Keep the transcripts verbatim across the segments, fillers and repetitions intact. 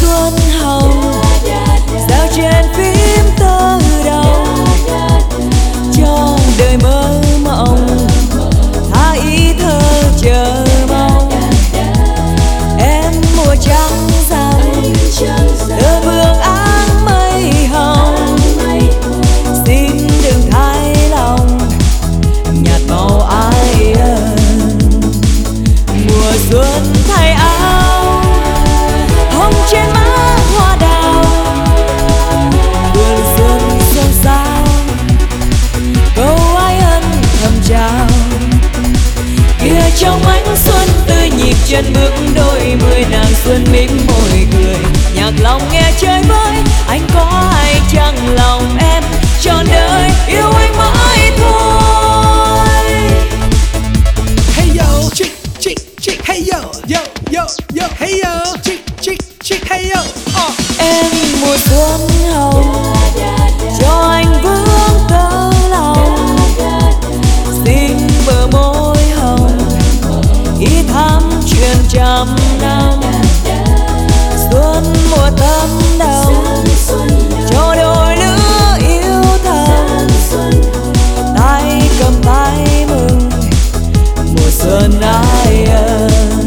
xuân hồng giao trên phím tơ đầu cho đời mơ mộng tha ý thơ chờ mong. Em mùa trắng rằng tơ vương áng mây hồng, xin đừng thay lòng nhạt màu ai ân. Mùa xuân thay áo hồng trên má hoa đào, vườn xuân xôn xao câu ai ân thầm chào. Kia trong ánh xuân tươi nhịp chân bước đôi mươi, nàng xuân mím môi cười nhạc lòng nghe chơi với anh có ai chăng lòng em trọn đời yêu anh mãi thôi. Hey yo, chick chick chick, hey yo, yo yo yo, hey yo, chick chick chick, hey yo. Uh. Em mùa xuân hồng cho anh vương tơ lòng, xin bờ môi hồng ý thắm truyền trăm năm. Xuân mùa thắm đồng cho đôi lứa yêu thầm, tay cầm tay mừng mùa xuân ai ân.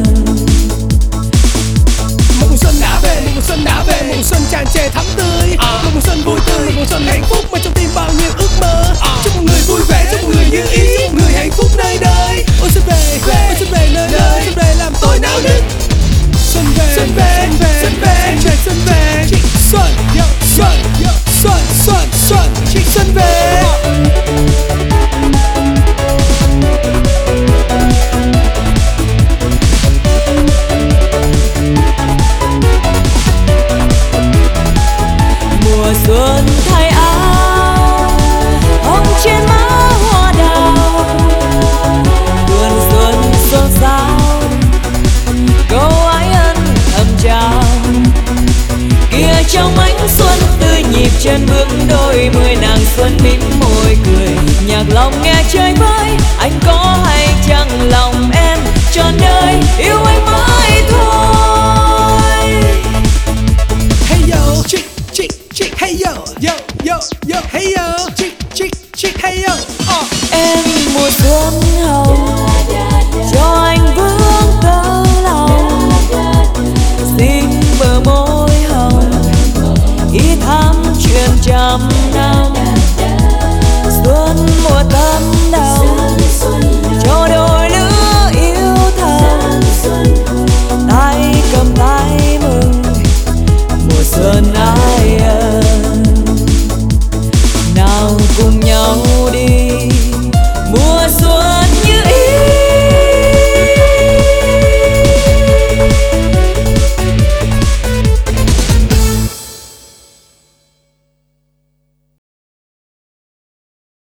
Một mùa xuân đã về, một mùa xuân đã về, một mùa xuân tràn trề thắm tươi, một mùa xuân vui tươi, một mùa xuân hạnh phúc mà trong tim bao nhiêu ước mơ. Chúc một người vui vẻ, chúc một người như ý, chúc một người hạnh phúc nơi đây. Ôi xuân về, ôi xuân về nơi đây, xuân về làm tôi náo nức. Xuân về, xuân về, xuân về, xuân về, xuân về, xuân, xuân, xuân, xuân, xuân, xuân về. Mùa xuân thay áo hồng trên má hoa đào, vườn xuân xôn xao câu ái ân thầm chào. Kia trong ánh xuân tươi nhịp chân bước đôi mươi, nàng xuân mím môi cười nhạc lòng nghe chơi với anh có